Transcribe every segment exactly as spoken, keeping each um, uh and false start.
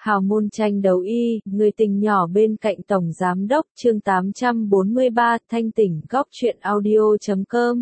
Hào môn tranh đấu y, người tình nhỏ bên cạnh Tổng Giám đốc, chương tám trăm bốn mươi ba, thanh tỉnh góc truyện audio chấm com.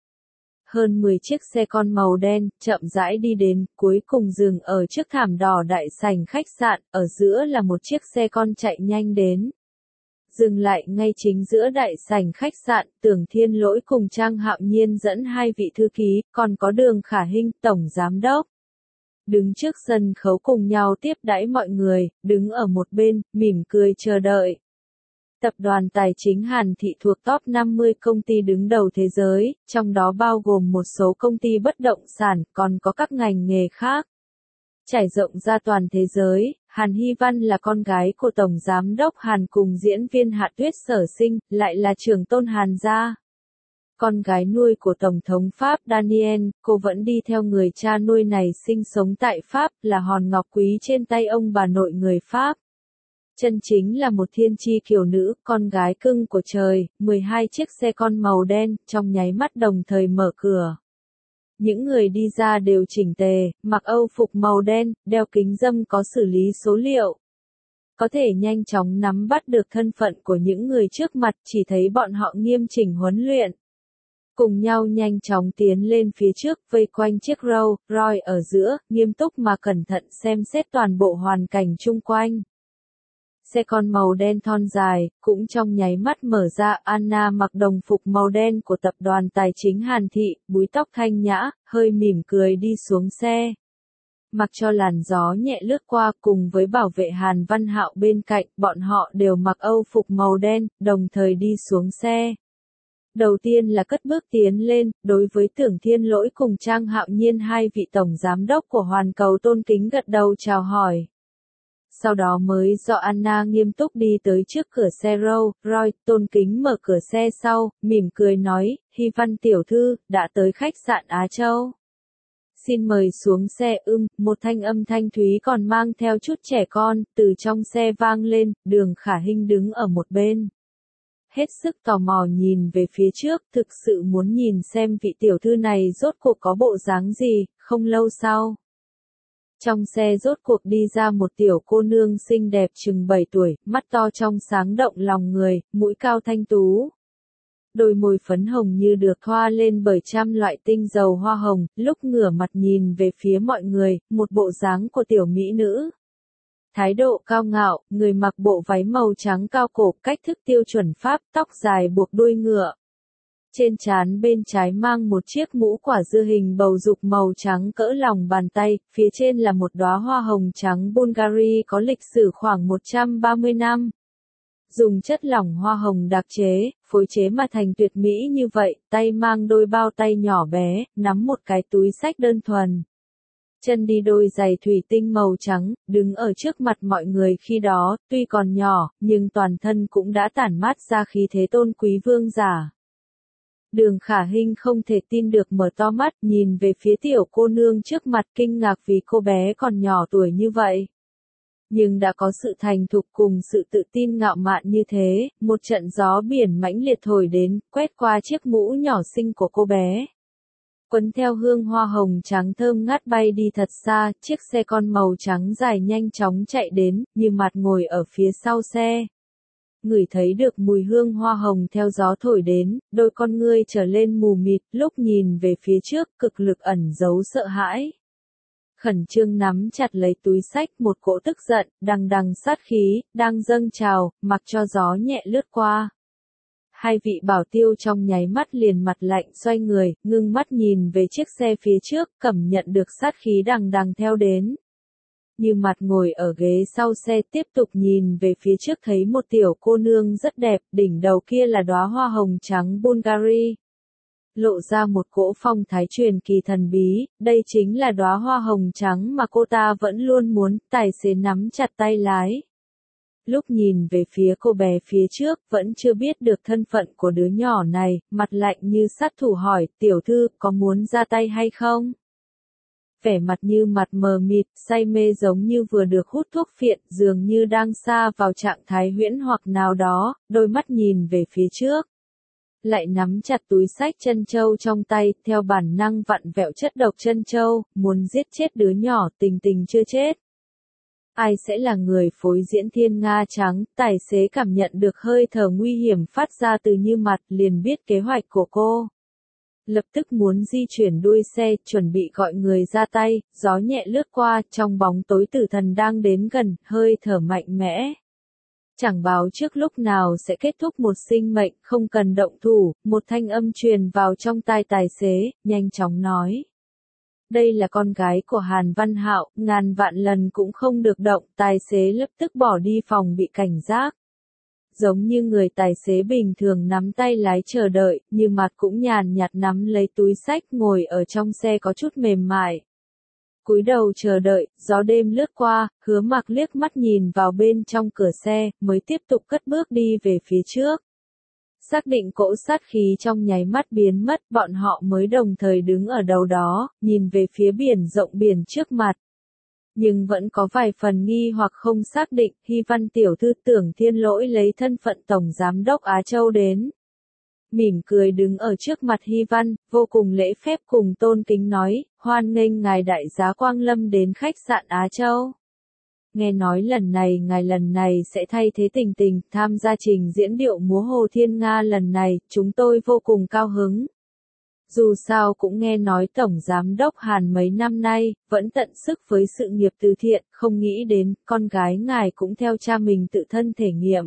Hơn mười chiếc xe con màu đen, chậm rãi đi đến, cuối cùng dừng ở trước thảm đỏ đại sảnh khách sạn, ở giữa là một chiếc xe con chạy nhanh đến. Dừng lại ngay chính giữa đại sảnh khách sạn, Tưởng Thiên Lỗi cùng Trang Hạo Nhiên dẫn hai vị thư ký, còn có Đường Khả Hinh, Tổng Giám đốc. Đứng trước sân khấu cùng nhau tiếp đãi mọi người, đứng ở một bên, mỉm cười chờ đợi. Tập đoàn Tài chính Hàn Thị thuộc top năm mươi công ty đứng đầu thế giới, trong đó bao gồm một số công ty bất động sản, còn có các ngành nghề khác. Trải rộng ra toàn thế giới, Hàn Hy Văn là con gái của Tổng Giám đốc Hàn cùng diễn viên Hạ Tuyết Sở Sinh, lại là trưởng tôn Hàn gia. Con gái nuôi của Tổng thống Pháp Daniel, cô vẫn đi theo người cha nuôi này sinh sống tại Pháp, là hòn ngọc quý trên tay ông bà nội người Pháp. Chân chính là một thiên chi kiều nữ, con gái cưng của trời, mười hai chiếc xe con màu đen, trong nháy mắt đồng thời mở cửa. Những người đi ra đều chỉnh tề, mặc âu phục màu đen, đeo kính râm có xử lý số liệu. Có thể nhanh chóng nắm bắt được thân phận của những người trước mặt, chỉ thấy bọn họ nghiêm chỉnh huấn luyện. Cùng nhau nhanh chóng tiến lên phía trước, vây quanh chiếc Rolls Royce ở giữa, nghiêm túc mà cẩn thận xem xét toàn bộ hoàn cảnh chung quanh. Xe con màu đen thon dài, cũng trong nháy mắt mở ra. Anna mặc đồng phục màu đen của tập đoàn Tài chính Hàn Thị, búi tóc thanh nhã, hơi mỉm cười đi xuống xe. Mặc cho làn gió nhẹ lướt qua, cùng với bảo vệ Hàn Văn Hạo bên cạnh, bọn họ đều mặc âu phục màu đen, đồng thời đi xuống xe. Đầu tiên là cất bước tiến lên, đối với Tưởng Thiên Lỗi cùng Trang Hạo Nhiên, hai vị tổng giám đốc của Hoàn Cầu tôn kính gật đầu chào hỏi. Sau đó mới do Anna nghiêm túc đi tới trước cửa xe Rolls Royce, tôn kính mở cửa xe sau, mỉm cười nói, Hy Văn tiểu thư, đã tới khách sạn Á Châu. Xin mời xuống xe. Ưm, một thanh âm thanh thúy còn mang theo chút trẻ con, từ trong xe vang lên. Đường Khả Hinh đứng ở một bên. Hết sức tò mò nhìn về phía trước, thực sự muốn nhìn xem vị tiểu thư này rốt cuộc có bộ dáng gì. Không lâu sau, trong xe rốt cuộc đi ra một tiểu cô nương xinh đẹp chừng bảy tuổi, mắt to trong sáng động lòng người, mũi cao thanh tú. Đôi môi phấn hồng như được thoa lên bởi trăm loại tinh dầu hoa hồng, lúc ngửa mặt nhìn về phía mọi người, một bộ dáng của tiểu mỹ nữ. Thái độ cao ngạo, người mặc bộ váy màu trắng cao cổ, cách thức tiêu chuẩn Pháp, tóc dài buộc đuôi ngựa. Trên trán bên trái mang một chiếc mũ quả dưa hình bầu dục màu trắng cỡ lòng bàn tay, phía trên là một đóa hoa hồng trắng Bulgari có lịch sử khoảng một trăm ba mươi năm. Dùng chất lỏng hoa hồng đặc chế, phối chế mà thành tuyệt mỹ như vậy, tay mang đôi bao tay nhỏ bé, nắm một cái túi xách đơn thuần. Chân đi đôi giày thủy tinh màu trắng, đứng ở trước mặt mọi người khi đó, tuy còn nhỏ, nhưng toàn thân cũng đã tản mát ra khí thế tôn quý vương giả. Đường Khả Hinh không thể tin được mở to mắt, nhìn về phía tiểu cô nương trước mặt, kinh ngạc vì cô bé còn nhỏ tuổi như vậy. Nhưng đã có sự thành thục cùng sự tự tin ngạo mạn như thế, một trận gió biển mãnh liệt thổi đến, quét qua chiếc mũ nhỏ xinh của cô bé. Quấn theo hương hoa hồng trắng thơm ngát bay đi thật xa, chiếc xe con màu trắng dài nhanh chóng chạy đến, như mặt ngồi ở phía sau xe. Ngửi thấy được mùi hương hoa hồng theo gió thổi đến, đôi con ngươi trở lên mù mịt, lúc nhìn về phía trước, cực lực ẩn giấu sợ hãi. Khẩn trương nắm chặt lấy túi xách, một cỗ tức giận, đằng đằng sát khí, đang dâng trào, mặc cho gió nhẹ lướt qua. Hai vị bảo tiêu trong nháy mắt liền mặt lạnh xoay người, ngưng mắt nhìn về chiếc xe phía trước, cảm nhận được sát khí đằng đằng theo đến. Như mặt ngồi ở ghế sau xe tiếp tục nhìn về phía trước thấy một tiểu cô nương rất đẹp, đỉnh đầu kia là đóa hoa hồng trắng Bulgari. Lộ ra một cỗ phong thái truyền kỳ thần bí, đây chính là đóa hoa hồng trắng mà cô ta vẫn luôn muốn. Tài xế nắm chặt tay lái. Lúc nhìn về phía cô bé phía trước, vẫn chưa biết được thân phận của đứa nhỏ này, mặt lạnh như sát thủ hỏi, tiểu thư, có muốn ra tay hay không? Vẻ mặt như mặt mờ mịt, say mê giống như vừa được hút thuốc phiện, dường như đang sa vào trạng thái huyễn hoặc nào đó, đôi mắt nhìn về phía trước. Lại nắm chặt túi xách trân châu trong tay, theo bản năng vặn vẹo chất độc trân châu, muốn giết chết đứa nhỏ tình tình chưa chết. Ai sẽ là người phối diễn Thiên Nga Trắng? Tài xế cảm nhận được hơi thở nguy hiểm phát ra từ Như Mặt, liền biết kế hoạch của cô. Lập tức muốn di chuyển đuôi xe, chuẩn bị gọi người ra tay, gió nhẹ lướt qua, trong bóng tối tử thần đang đến gần, hơi thở mạnh mẽ. Chẳng báo trước lúc nào sẽ kết thúc một sinh mệnh, không cần động thủ, một thanh âm truyền vào trong tai tài xế, nhanh chóng nói. Đây là con gái của Hàn Văn Hạo, ngàn vạn lần cũng không được động, tài xế lập tức bỏ đi phòng bị cảnh giác. Giống như người tài xế bình thường nắm tay lái chờ đợi, Như Mặt cũng nhàn nhạt nắm lấy túi xách ngồi ở trong xe có chút mềm mại. Cúi đầu chờ đợi, gió đêm lướt qua, Hứa Mặc liếc mắt nhìn vào bên trong cửa xe, mới tiếp tục cất bước đi về phía trước. Xác định cỗ sát khí trong nháy mắt biến mất, bọn họ mới đồng thời đứng ở đầu đó, nhìn về phía biển rộng biển trước mặt. Nhưng vẫn có vài phần nghi hoặc không xác định, Hy Văn tiểu thư Tưởng Thiên Lỗi lấy thân phận Tổng Giám đốc Á Châu đến. Mỉm cười đứng ở trước mặt Hy Văn, vô cùng lễ phép cùng tôn kính nói, hoan nghênh ngài đại giá Quang Lâm đến khách sạn Á Châu. Nghe nói lần này ngài lần này sẽ thay thế Tình Tình, tham gia trình diễn điệu múa Hồ Thiên Nga lần này, chúng tôi vô cùng cao hứng. Dù sao cũng nghe nói Tổng Giám đốc Hàn mấy năm nay, vẫn tận sức với sự nghiệp từ thiện, không nghĩ đến, con gái ngài cũng theo cha mình tự thân thể nghiệm.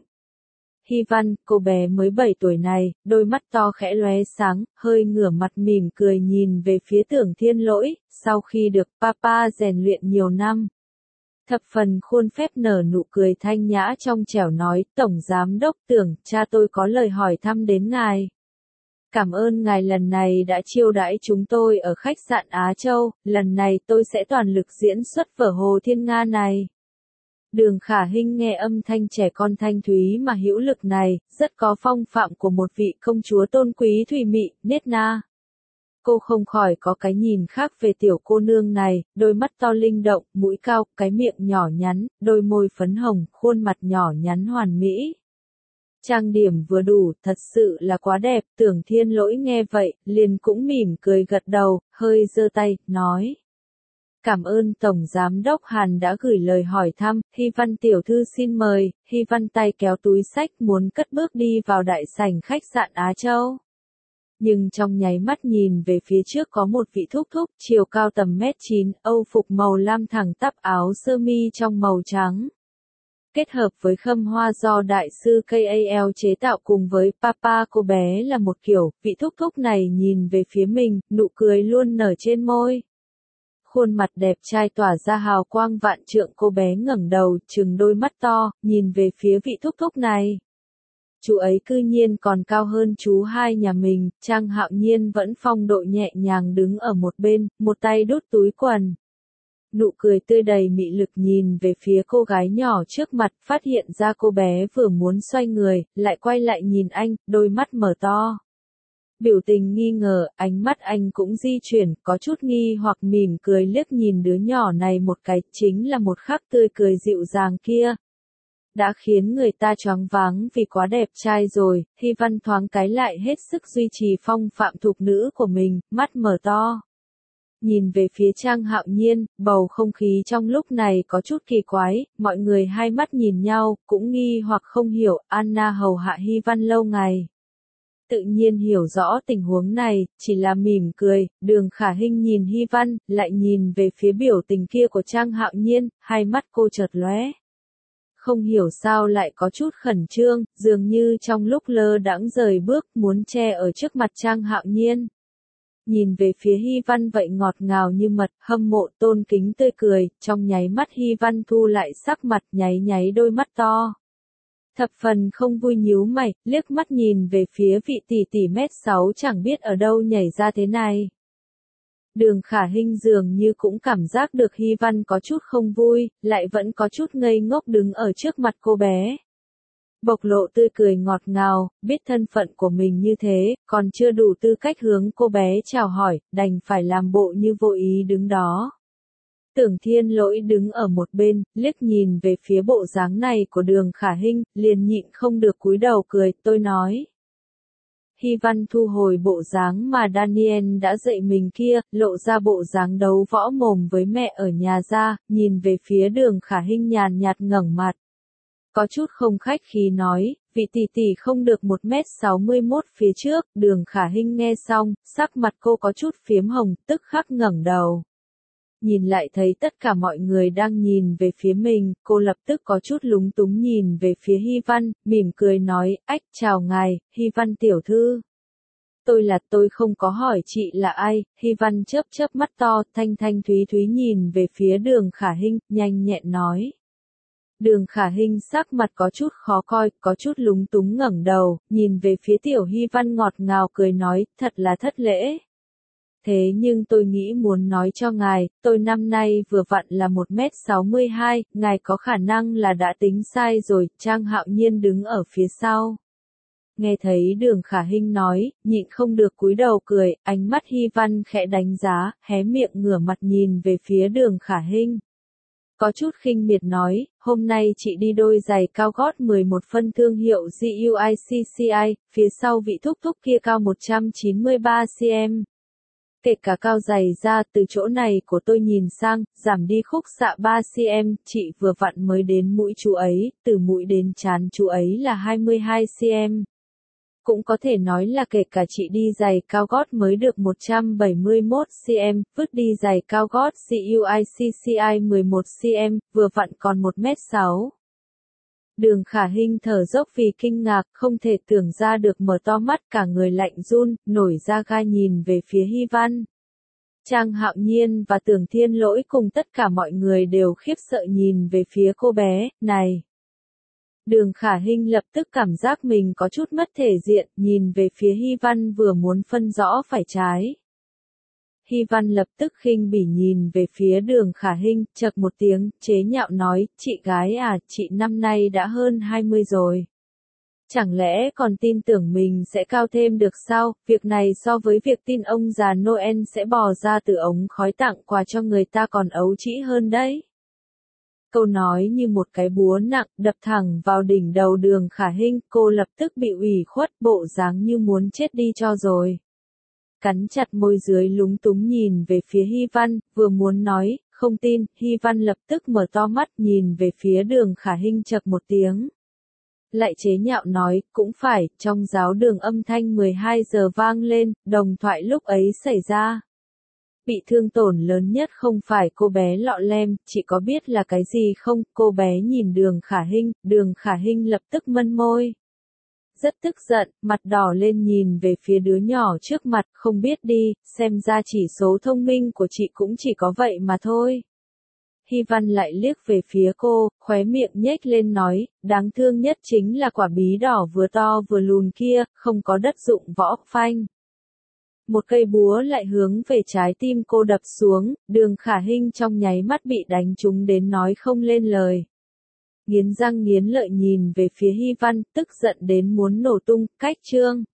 Hy Văn, cô bé mới bảy tuổi này, đôi mắt to khẽ lóe sáng, hơi ngửa mặt mỉm cười nhìn về phía Tưởng Thiên Lỗi, sau khi được papa rèn luyện nhiều năm. Thập phần khuôn phép nở nụ cười thanh nhã trong trẻo nói, Tổng Giám đốc Tưởng, cha tôi có lời hỏi thăm đến ngài. Cảm ơn ngài lần này đã chiêu đãi chúng tôi ở khách sạn Á Châu, lần này tôi sẽ toàn lực diễn xuất vở Hồ Thiên Nga này. Đường Khả Hinh nghe âm thanh trẻ con thanh thúy mà hữu lực này, rất có phong phạm của một vị công chúa tôn quý thùy mị, nết na. Cô không khỏi có cái nhìn khác về tiểu cô nương này, đôi mắt to linh động, mũi cao, cái miệng nhỏ nhắn, đôi môi phấn hồng, khuôn mặt nhỏ nhắn hoàn mỹ. Trang điểm vừa đủ, thật sự là quá đẹp, Tưởng Thiên Lỗi nghe vậy, liền cũng mỉm cười gật đầu, hơi giơ tay, nói. Cảm ơn Tổng Giám đốc Hàn đã gửi lời hỏi thăm, Hy Văn tiểu thư xin mời, Hy Văn tay kéo túi xách muốn cất bước đi vào đại sảnh khách sạn Á Châu. Nhưng trong nháy mắt nhìn về phía trước có một vị thúc thúc, chiều cao tầm mét chín, âu phục màu lam thẳng tắp áo sơ mi trong màu trắng. Kết hợp với khâm hoa do đại sư ca lờ chế tạo cùng với papa cô bé là một kiểu, vị thúc thúc này nhìn về phía mình, nụ cười luôn nở trên môi. Khuôn mặt đẹp trai tỏa ra hào quang vạn trượng, cô bé ngẩng đầu, trừng đôi mắt to, nhìn về phía vị thúc thúc này. Chú ấy cư nhiên còn cao hơn chú hai nhà mình, Trang Hạo Nhiên vẫn phong độ nhẹ nhàng đứng ở một bên, một tay đút túi quần. Nụ cười tươi đầy mị lực nhìn về phía cô gái nhỏ trước mặt, phát hiện ra cô bé vừa muốn xoay người, lại quay lại nhìn anh, đôi mắt mở to. Biểu tình nghi ngờ, ánh mắt anh cũng di chuyển, có chút nghi hoặc mỉm cười liếc nhìn đứa nhỏ này một cái, chính là một khắc tươi cười dịu dàng kia. Đã khiến người ta choáng váng vì quá đẹp trai rồi, Hy Văn thoáng cái lại hết sức duy trì phong phạm thục nữ của mình, mắt mở to. Nhìn về phía Trang Hạo Nhiên, bầu không khí trong lúc này có chút kỳ quái, mọi người hai mắt nhìn nhau, cũng nghi hoặc không hiểu, Anna hầu hạ Hy Văn lâu ngày. Tự nhiên hiểu rõ tình huống này, chỉ là mỉm cười, Đường Khả Hinh nhìn Hy Văn, lại nhìn về phía biểu tình kia của Trang Hạo Nhiên, hai mắt cô chợt lóe. Không hiểu sao lại có chút khẩn trương, dường như trong lúc lơ đãng rời bước, muốn che ở trước mặt Trang Hạo Nhiên. Nhìn về phía Hy Văn vậy ngọt ngào như mật, hâm mộ tôn kính tươi cười, trong nháy mắt Hy Văn thu lại sắc mặt, nháy nháy đôi mắt to. Thập phần không vui nhíu mày, liếc mắt nhìn về phía vị tỷ tỷ mét sáu chẳng biết ở đâu nhảy ra thế này. Đường Khả Hinh dường như cũng cảm giác được Hy Văn có chút không vui, lại vẫn có chút ngây ngốc đứng ở trước mặt cô bé. Bộc lộ tươi cười ngọt ngào, biết thân phận của mình như thế, còn chưa đủ tư cách hướng cô bé chào hỏi, đành phải làm bộ như vô ý đứng đó. Tưởng Thiên Lỗi đứng ở một bên, liếc nhìn về phía bộ dáng này của Đường Khả Hinh, liền nhịn không được cúi đầu cười, tôi nói. Hy Văn thu hồi bộ dáng mà Daniel đã dạy mình kia, lộ ra bộ dáng đấu võ mồm với mẹ ở nhà ra, nhìn về phía Đường Khả Hinh nhàn nhạt ngẩng mặt. Có chút không khách khí nói, vị tỷ tỷ không được một mét sáu mươi mốt phía trước, Đường Khả Hinh nghe xong, sắc mặt cô có chút phiếm hồng, tức khắc ngẩng đầu. Nhìn lại thấy tất cả mọi người đang nhìn về phía mình, cô lập tức có chút lúng túng nhìn về phía Hy Văn, mỉm cười nói, ách chào ngài, Hy Văn tiểu thư. Tôi là tôi không có hỏi chị là ai, Hy Văn chớp chớp mắt to, thanh thanh thúy thúy nhìn về phía Đường Khả Hinh, nhanh nhẹn nói. Đường Khả Hinh sắc mặt có chút khó coi, có chút lúng túng ngẩng đầu, nhìn về phía tiểu Hy Văn ngọt ngào cười nói, thật là thất lễ. Thế nhưng tôi nghĩ muốn nói cho ngài, tôi năm nay vừa vặn là một mét sáu mươi hai, ngài có khả năng là đã tính sai rồi, Trang Hạo Nhiên đứng ở phía sau. Nghe thấy Đường Khả Hinh nói, nhịn không được cúi đầu cười, ánh mắt Hy Văn khẽ đánh giá, hé miệng ngửa mặt nhìn về phía Đường Khả Hinh. Có chút khinh miệt nói, hôm nay chị đi đôi giày cao gót mười một phân thương hiệu giê u i xê xê i, phía sau vị thúc thúc kia cao một trăm chín mươi ba xăng-ti-mét. Kể cả cao giày ra từ chỗ này của tôi nhìn sang, giảm đi khúc xạ ba xăng-ti-mét, chị vừa vặn mới đến mũi chú ấy, từ mũi đến trán chú ấy là hai mươi hai xăng-ti-mét. Cũng có thể nói là kể cả chị đi giày cao gót mới được một trăm bảy mươi mốt xăng-ti-mét, vứt đi giày cao gót giê u i xê xê i mười một xăng-ti-mét, vừa vặn còn một mét sáu. Đường Khả Hinh thở dốc vì kinh ngạc, không thể tưởng ra được, mở to mắt cả người lạnh run, nổi da gai nhìn về phía Hy Văn. Trang Hạo Nhiên và Tưởng Thiên Lỗi cùng tất cả mọi người đều khiếp sợ nhìn về phía cô bé, này. Đường Khả Hinh lập tức cảm giác mình có chút mất thể diện, nhìn về phía Hy Văn vừa muốn phân rõ phải trái. Hy Văn lập tức khinh bỉ nhìn về phía Đường Khả Hinh, chậc một tiếng, chế nhạo nói, chị gái à, chị năm nay đã hơn hai mươi rồi. Chẳng lẽ còn tin tưởng mình sẽ cao thêm được sao, việc này so với việc tin ông già Noel sẽ bò ra từ ống khói tặng quà cho người ta còn ấu trĩ hơn đấy. Câu nói như một cái búa nặng đập thẳng vào đỉnh đầu Đường Khả Hinh, cô lập tức bị ủy khuất, bộ dáng như muốn chết đi cho rồi. Cắn chặt môi dưới lúng túng nhìn về phía Hy Văn, vừa muốn nói, không tin, Hy Văn lập tức mở to mắt nhìn về phía Đường Khả Hinh chậc một tiếng. Lại chế nhạo nói, cũng phải, trong giáo đường âm thanh mười hai giờ vang lên, đồng thoại lúc ấy xảy ra. Bị thương tổn lớn nhất không phải cô bé lọ lem, chị có biết là cái gì không? Cô bé nhìn Đường Khả Hinh, Đường Khả Hinh lập tức mân môi. Rất tức giận, mặt đỏ lên nhìn về phía đứa nhỏ trước mặt, không biết đi, xem ra chỉ số thông minh của chị cũng chỉ có vậy mà thôi. Hy Văn lại liếc về phía cô, khóe miệng nhếch lên nói, đáng thương nhất chính là quả bí đỏ vừa to vừa lùn kia, không có đất dụng võ, phanh. Một cây búa lại hướng về trái tim cô đập xuống, Đường Khả Hinh trong nháy mắt bị đánh trúng đến nói không lên lời. Nghiến răng nghiến lợi nhìn về phía Hy Văn, tức giận đến muốn nổ tung, cách chương.